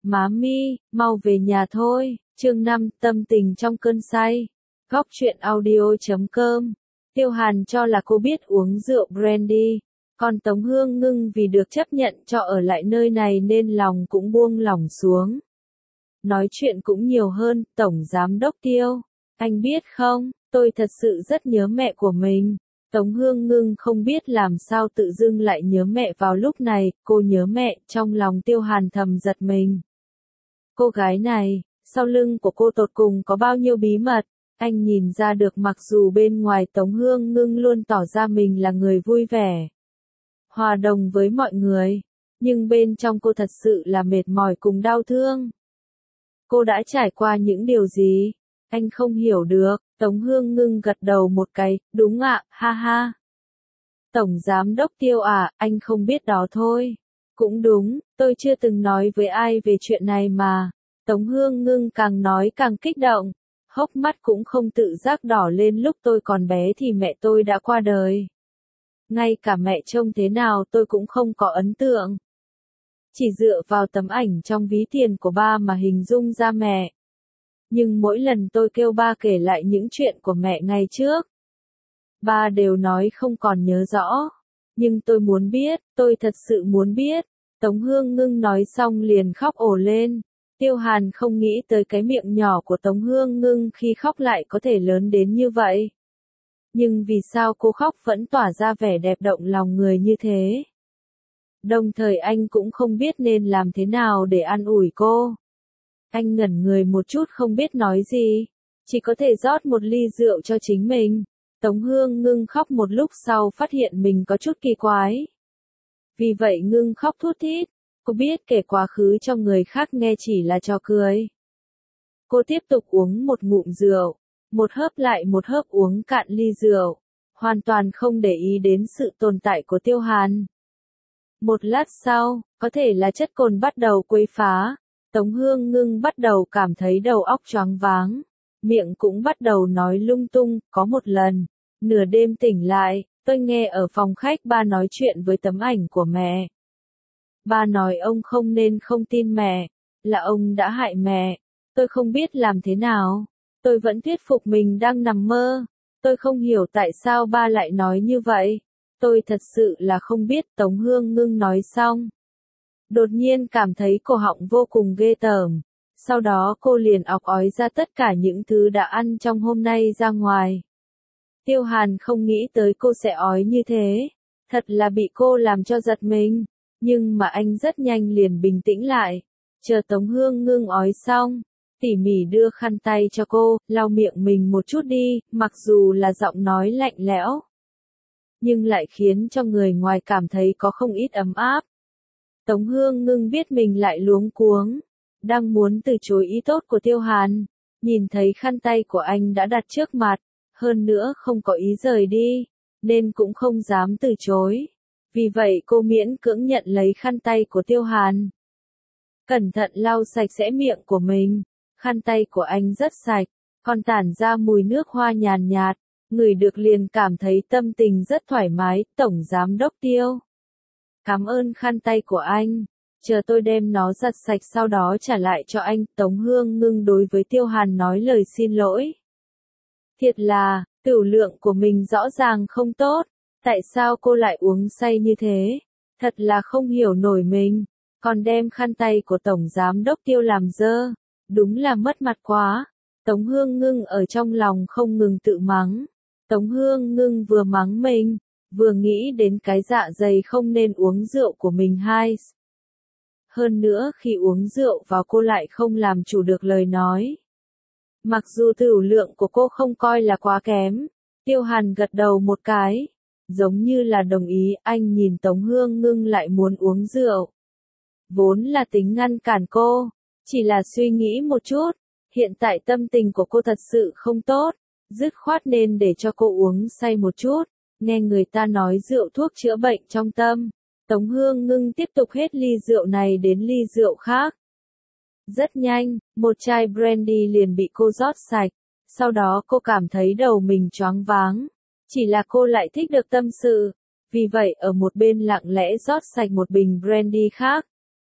Má mi, mau về nhà thôi. Chương 5, tâm tình trong cơn say. Góc truyện audio.com. Tiêu Hàn cho là cô biết uống rượu brandy, còn Tống Hương Ngưng vì được chấp nhận cho ở lại nơi này nên lòng cũng buông lỏng xuống. Nói chuyện cũng nhiều hơn, Tổng Giám Đốc Tiêu. Anh biết không, tôi thật sự rất nhớ mẹ của mình. Tống Hương Ngưng không biết làm sao tự dưng lại nhớ mẹ vào lúc này, cô nhớ mẹ, trong lòng Tiêu Hàn thầm giật mình. Cô gái này, sau lưng của cô tột cùng có bao nhiêu bí mật, anh nhìn ra được mặc dù bên ngoài Tống Hương Ngưng luôn tỏ ra mình là người vui vẻ, hòa đồng với mọi người, nhưng bên trong cô thật sự là mệt mỏi cùng đau thương. Cô đã trải qua những điều gì? Anh không hiểu được. Tống Hương Ngưng gật đầu một cái, đúng ạ, ha ha. Tổng Giám Đốc Tiêu à, anh không biết đó thôi. Cũng đúng, tôi chưa từng nói với ai về chuyện này mà. Tống Hương Ngưng càng nói càng kích động, hốc mắt cũng không tự giác đỏ lên. Lúc tôi còn bé thì mẹ tôi đã qua đời. Ngay cả mẹ trông thế nào tôi cũng không có ấn tượng. Chỉ dựa vào tấm ảnh trong ví tiền của ba mà hình dung ra mẹ. Nhưng mỗi lần tôi kêu ba kể lại những chuyện của mẹ ngày trước, ba đều nói không còn nhớ rõ. Nhưng tôi muốn biết, tôi thật sự muốn biết. Tống Hương Ngưng nói xong liền khóc ồ lên. Tiêu Hàn không nghĩ tới cái miệng nhỏ của Tống Hương Ngưng khi khóc lại có thể lớn đến như vậy. Nhưng vì sao cô khóc vẫn tỏa ra vẻ đẹp động lòng người như thế? Đồng thời anh cũng không biết nên làm thế nào để an ủi cô. Anh ngẩn người một chút không biết nói gì, chỉ có thể rót một ly rượu cho chính mình. Tống Hương Ngưng khóc một lúc sau phát hiện mình có chút kỳ quái. Vì vậy Ngưng khóc thút thít, cô biết kể quá khứ cho người khác nghe chỉ là trò cười. Cô tiếp tục uống một ngụm rượu, một hớp lại một hớp uống cạn ly rượu, hoàn toàn không để ý đến sự tồn tại của Tiêu Hàn. Một lát sau, có thể là chất cồn bắt đầu quấy phá. Tống Hương Ngưng bắt đầu cảm thấy đầu óc choáng váng, miệng cũng bắt đầu nói lung tung. Có một lần, nửa đêm tỉnh lại, tôi nghe ở phòng khách ba nói chuyện với tấm ảnh của mẹ. Ba nói ông không nên không tin mẹ, là ông đã hại mẹ. Tôi không biết làm thế nào, tôi vẫn thuyết phục mình đang nằm mơ. Tôi không hiểu tại sao ba lại nói như vậy. Tôi thật sự là không biết. Tống Hương Ngưng nói xong, đột nhiên cảm thấy cổ họng vô cùng ghê tởm. Sau đó cô liền ọc ói ra tất cả những thứ đã ăn trong hôm nay ra ngoài. Tiêu Hàn không nghĩ tới cô sẽ ói như thế. Thật là bị cô làm cho giật mình. Nhưng mà anh rất nhanh liền bình tĩnh lại. Chờ Tống Hương Ngưng ói xong, tỉ mỉ đưa khăn tay cho cô, lau miệng mình một chút đi, mặc dù là giọng nói lạnh lẽo, nhưng lại khiến cho người ngoài cảm thấy có không ít ấm áp. Tống Hương Ngưng biết mình lại luống cuống, đang muốn từ chối ý tốt của Tiêu Hàn, nhìn thấy khăn tay của anh đã đặt trước mặt, hơn nữa không có ý rời đi, nên cũng không dám từ chối. Vì vậy cô miễn cưỡng nhận lấy khăn tay của Tiêu Hàn. Cẩn thận lau sạch sẽ miệng của mình, khăn tay của anh rất sạch, còn tản ra mùi nước hoa nhàn nhạt, ngửi được liền cảm thấy tâm tình rất thoải mái. Tổng Giám Đốc Tiêu, cảm ơn khăn tay của anh, chờ tôi đem nó giặt sạch sau đó trả lại cho anh. Tống Hương Ngưng đối với Tiêu Hàn nói lời xin lỗi. Thiệt là, tửu lượng của mình rõ ràng không tốt, tại sao cô lại uống say như thế? Thật là không hiểu nổi mình, còn đem khăn tay của Tổng Giám Đốc Tiêu làm dơ, đúng là mất mặt quá. Tống Hương Ngưng ở trong lòng không ngừng tự mắng. Tống Hương Ngưng vừa mắng mình, vừa nghĩ đến cái dạ dày không nên uống rượu của mình hay. Hơn nữa khi uống rượu vào cô lại không làm chủ được lời nói. Mặc dù tửu lượng của cô không coi là quá kém. Tiêu Hàn gật đầu một cái, giống như là đồng ý. Anh nhìn Tống Hương Ngưng lại muốn uống rượu, vốn là tính ngăn cản cô, chỉ là suy nghĩ một chút, hiện tại tâm tình của cô thật sự không tốt, dứt khoát nên để cho cô uống say một chút. Nghe người ta nói rượu thuốc chữa bệnh trong tâm, Tống Hương Ngưng tiếp tục hết ly rượu này đến ly rượu khác. Rất nhanh, một chai brandy liền bị cô rót sạch, sau đó cô cảm thấy đầu mình choáng váng, chỉ là cô lại thích được tâm sự, vì vậy ở một bên lặng lẽ rót sạch một bình brandy khác.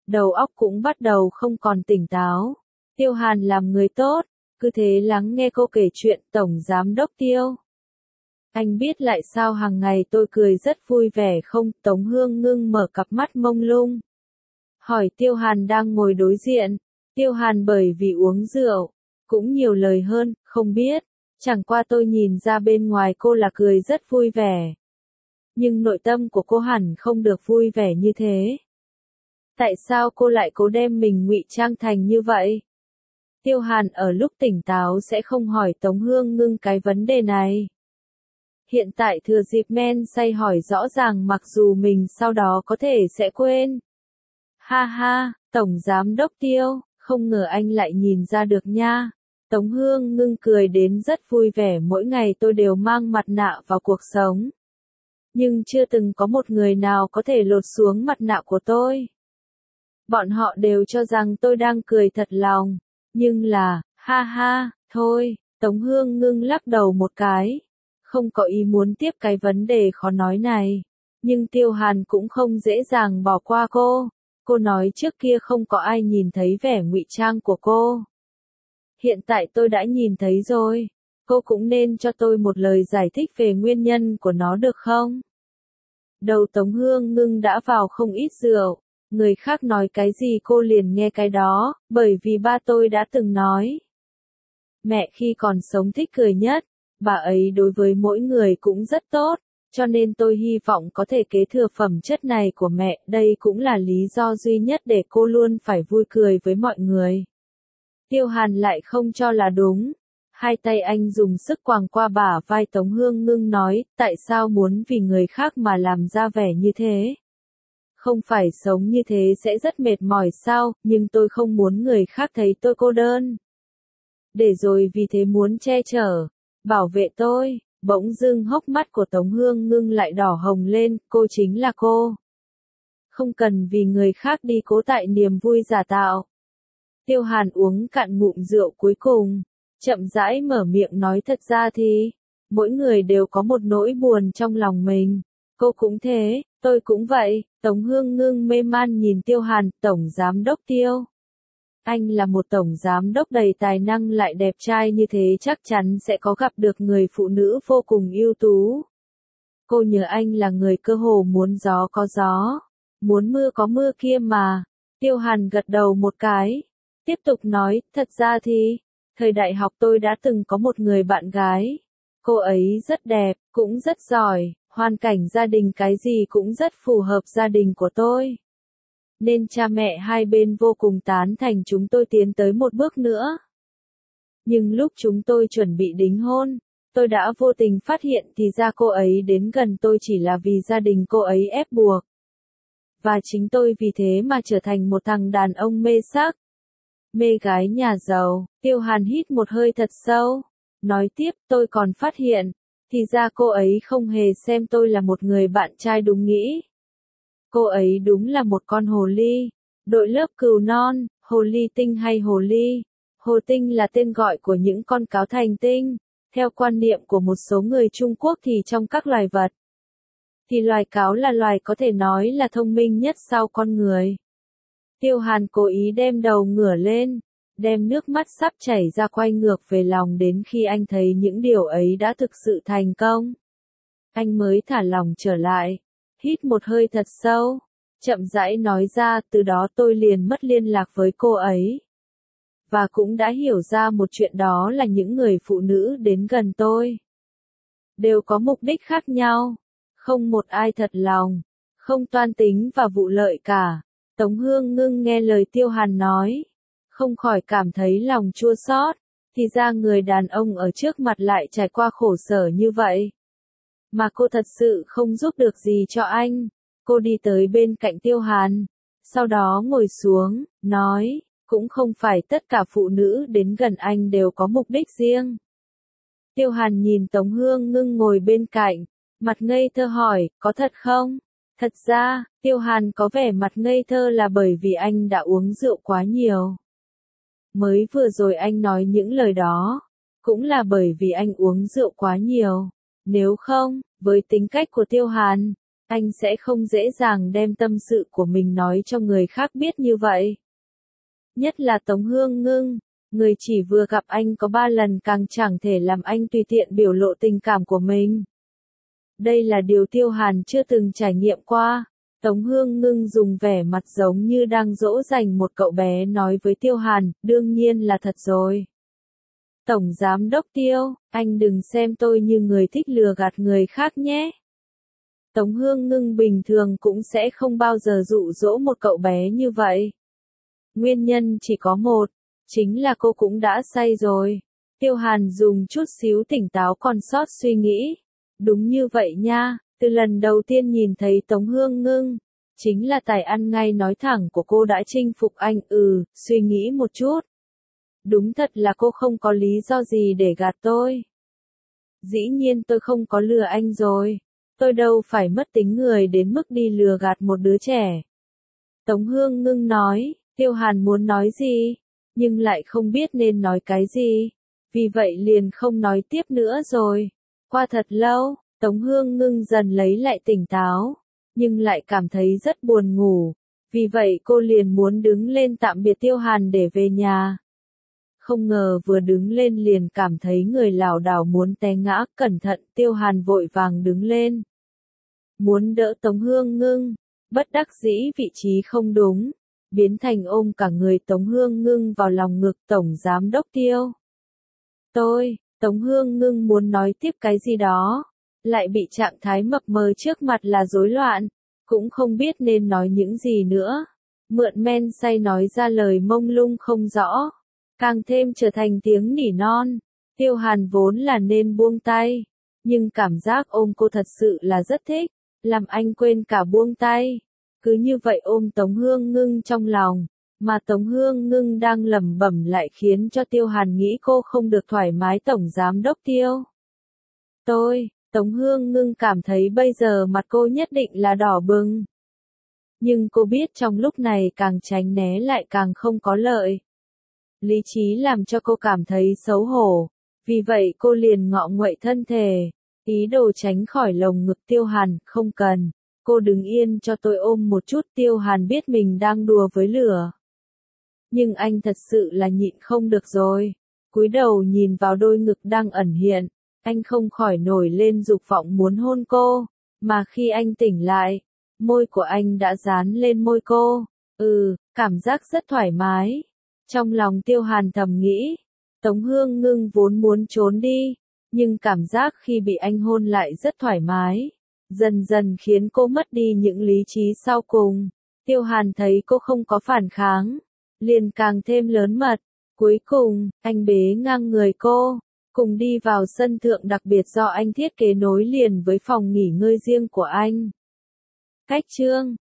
đầu óc cũng bắt đầu không còn tỉnh táo. Tiêu Hàn làm người tốt, cứ thế lắng nghe cô kể chuyện Tổng Giám Đốc Tiêu. Anh biết lại sao hàng ngày tôi cười rất vui vẻ không? Tống Hương Ngưng mở cặp mắt mông lung. Hỏi Tiêu Hàn đang ngồi đối diện. Tiêu Hàn bởi vì uống rượu, cũng nhiều lời hơn, không biết. Chẳng qua tôi nhìn ra bên ngoài cô là cười rất vui vẻ. Nhưng nội tâm của cô hẳn không được vui vẻ như thế. Tại sao cô lại cố đem mình ngụy trang thành như vậy? Tiêu Hàn ở lúc tỉnh táo sẽ không hỏi Tống Hương Ngưng cái vấn đề này. Hiện tại thừa dịp men say hỏi rõ ràng mặc dù mình sau đó có thể sẽ quên. Ha ha, Tổng Giám Đốc Tiêu, không ngờ anh lại nhìn ra được nha. Tống Hương Ngưng cười đến rất vui vẻ, mỗi ngày tôi đều mang mặt nạ vào cuộc sống. Nhưng chưa từng có một người nào có thể lột xuống mặt nạ của tôi. Bọn họ đều cho rằng tôi đang cười thật lòng. Nhưng là, ha ha, thôi, Tống Hương Ngưng lắc đầu một cái. Không có ý muốn tiếp cái vấn đề khó nói này. Nhưng Tiêu Hàn cũng không dễ dàng bỏ qua cô. Cô nói trước kia không có ai nhìn thấy vẻ ngụy trang của cô. Hiện tại tôi đã nhìn thấy rồi. Cô cũng nên cho tôi một lời giải thích về nguyên nhân của nó được không? Đầu Tống Hương Ngưng đã vào không ít rượu. Người khác nói cái gì cô liền nghe cái đó, bởi vì ba tôi đã từng nói. Mẹ khi còn sống thích cười nhất, bà ấy đối với mỗi người cũng rất tốt, cho nên tôi hy vọng có thể kế thừa phẩm chất này của mẹ, đây cũng là lý do duy nhất để cô luôn phải vui cười với mọi người. Tiêu Hàn lại không cho là đúng. Hai tay anh dùng sức quàng qua bả vai Tống Hương Ngưng nói, tại sao muốn vì người khác mà làm ra vẻ như thế? Không phải sống như thế sẽ rất mệt mỏi sao, nhưng tôi không muốn người khác thấy tôi cô đơn. Để rồi vì thế muốn che chở, bảo vệ tôi, bỗng dưng hốc mắt của Tống Hương Ngưng lại đỏ hồng lên, cô chính là cô. Không cần vì người khác đi cố tại niềm vui giả tạo. Tiêu Hàn uống cạn ngụm rượu cuối cùng, chậm rãi mở miệng nói thật ra thì, mỗi người đều có một nỗi buồn trong lòng mình. Cô cũng thế, tôi cũng vậy. Tống Hương Ngưng mê man nhìn Tiêu Hàn, Tổng Giám Đốc Tiêu. Anh là một tổng giám đốc đầy tài năng lại đẹp trai như thế chắc chắn sẽ có gặp được người phụ nữ vô cùng ưu tú. Cô nhớ anh là người cơ hồ muốn gió có gió, muốn mưa có mưa kia mà. Tiêu Hàn gật đầu một cái, tiếp tục nói, thật ra thì, thời đại học tôi đã từng có một người bạn gái. Cô ấy rất đẹp, cũng rất giỏi, hoàn cảnh gia đình cái gì cũng rất phù hợp gia đình của tôi. Nên cha mẹ hai bên vô cùng tán thành chúng tôi tiến tới một bước nữa. Nhưng lúc chúng tôi chuẩn bị đính hôn, tôi đã vô tình phát hiện thì ra cô ấy đến gần tôi chỉ là vì gia đình cô ấy ép buộc. Và chính tôi vì thế mà trở thành một thằng đàn ông mê sắc. Mê gái nhà giàu. Tiêu Hàn hít một hơi thật sâu. Nói tiếp, tôi còn phát hiện, thì ra cô ấy không hề xem tôi là một người bạn trai đúng nghĩ. Cô ấy đúng là một con hồ ly, đội lớp cừu non, hồ ly tinh hay hồ ly. Hồ tinh là tên gọi của những con cáo thành tinh. Theo quan niệm của một số người Trung Quốc thì trong các loài vật, thì loài cáo là loài có thể nói là thông minh nhất sau con người. Tiêu Hàn cố ý đem đầu ngửa lên, đem nước mắt sắp chảy ra quay ngược về lòng đến khi anh thấy những điều ấy đã thực sự thành công. Anh mới thả lòng trở lại, hít một hơi thật sâu, chậm rãi nói ra từ đó tôi liền mất liên lạc với cô ấy. Và cũng đã hiểu ra một chuyện đó là những người phụ nữ đến gần tôi đều có mục đích khác nhau, không một ai thật lòng, không toan tính và vụ lợi cả. Tống Hương Ngưng nghe lời Tiêu Hàn nói, không khỏi cảm thấy lòng chua xót, thì ra người đàn ông ở trước mặt lại trải qua khổ sở như vậy. Mà cô thật sự không giúp được gì cho anh. Cô đi tới bên cạnh Tiêu Hàn, sau đó ngồi xuống, nói, cũng không phải tất cả phụ nữ đến gần anh đều có mục đích riêng. Tiêu Hàn nhìn Tống Hương Ngưng ngồi bên cạnh, mặt ngây thơ hỏi, có thật không? Thật ra, Tiêu Hàn có vẻ mặt ngây thơ là bởi vì anh đã uống rượu quá nhiều. Mới vừa rồi anh nói những lời đó, cũng là bởi vì anh uống rượu quá nhiều. Nếu không, với tính cách của Tiêu Hàn, anh sẽ không dễ dàng đem tâm sự của mình nói cho người khác biết như vậy. Nhất là Tống Hương Ngưng, người chỉ vừa gặp anh có 3 lần càng chẳng thể làm anh tùy tiện biểu lộ tình cảm của mình. Đây là điều Tiêu Hàn chưa từng trải nghiệm qua. Tống Hương Ngưng dùng vẻ mặt giống như đang dỗ dành một cậu bé nói với Tiêu Hàn, đương nhiên là thật rồi. Tổng Giám đốc Tiêu, anh đừng xem tôi như người thích lừa gạt người khác nhé. Tống Hương Ngưng bình thường cũng sẽ không bao giờ dụ dỗ một cậu bé như vậy. Nguyên nhân chỉ có một, chính là cô cũng đã say rồi. Tiêu Hàn dùng chút xíu tỉnh táo còn sót suy nghĩ. Đúng như vậy nha, từ lần đầu tiên nhìn thấy Tống Hương Ngưng, chính là tài ăn ngay nói thẳng của cô đã chinh phục anh. Suy nghĩ một chút. Đúng thật là cô không có lý do gì để gạt tôi. Dĩ nhiên tôi không có lừa anh rồi. Tôi đâu phải mất tính người đến mức đi lừa gạt một đứa trẻ. Tống Hương Ngưng nói, Tiêu Hàn muốn nói gì, nhưng lại không biết nên nói cái gì. Vì vậy liền không nói tiếp nữa rồi. Qua thật lâu, Tống Hương Ngưng dần lấy lại tỉnh táo, nhưng lại cảm thấy rất buồn ngủ. Vì vậy cô liền muốn đứng lên tạm biệt Tiêu Hàn để về nhà. Không ngờ vừa đứng lên liền cảm thấy người lảo đảo muốn té ngã, cẩn thận. Tiêu Hàn vội vàng đứng lên, muốn đỡ Tống Hương Ngưng, bất đắc dĩ vị trí không đúng, biến thành ôm cả người Tống Hương Ngưng vào lòng ngực. Tổng Giám đốc Tiêu. Tống Hương Ngưng muốn nói tiếp cái gì đó, lại bị trạng thái mập mờ trước mặt là rối loạn, cũng không biết nên nói những gì nữa. Mượn men say nói ra lời mông lung không rõ, càng thêm trở thành tiếng nỉ non. Tiêu Hàn vốn là nên buông tay, nhưng cảm giác ôm cô thật sự là rất thích, làm anh quên cả buông tay. Cứ như vậy ôm Tống Hương Ngưng trong lòng, mà Tống Hương Ngưng đang lẩm bẩm lại khiến cho Tiêu Hàn nghĩ cô không được thoải mái. Tổng Giám đốc Tiêu. Tống Hương Ngưng cảm thấy bây giờ mặt cô nhất định là đỏ bừng. Nhưng cô biết trong lúc này càng tránh né lại càng không có lợi. Lý trí làm cho cô cảm thấy xấu hổ, vì vậy cô liền ngọ nguậy thân thể, ý đồ tránh khỏi lồng ngực Tiêu Hàn. Không cần, cô đứng yên cho tôi ôm một chút. Tiêu Hàn biết mình đang đùa với lửa, nhưng anh thật sự là nhịn không được rồi. Cúi đầu nhìn vào đôi ngực đang ẩn hiện, anh không khỏi nổi lên dục vọng muốn hôn cô, mà khi anh tỉnh lại, môi của anh đã dán lên môi cô. Cảm giác rất thoải mái. Trong lòng Tiêu Hàn thầm nghĩ, Tống Hương Ngưng vốn muốn trốn đi, nhưng cảm giác khi bị anh hôn lại rất thoải mái, dần dần khiến cô mất đi những lý trí sau cùng. Tiêu Hàn thấy cô không có phản kháng, liền càng thêm lớn mật. Cuối cùng, anh bế ngang người cô, cùng đi vào sân thượng đặc biệt do anh thiết kế nối liền với phòng nghỉ ngơi riêng của anh. Cách chương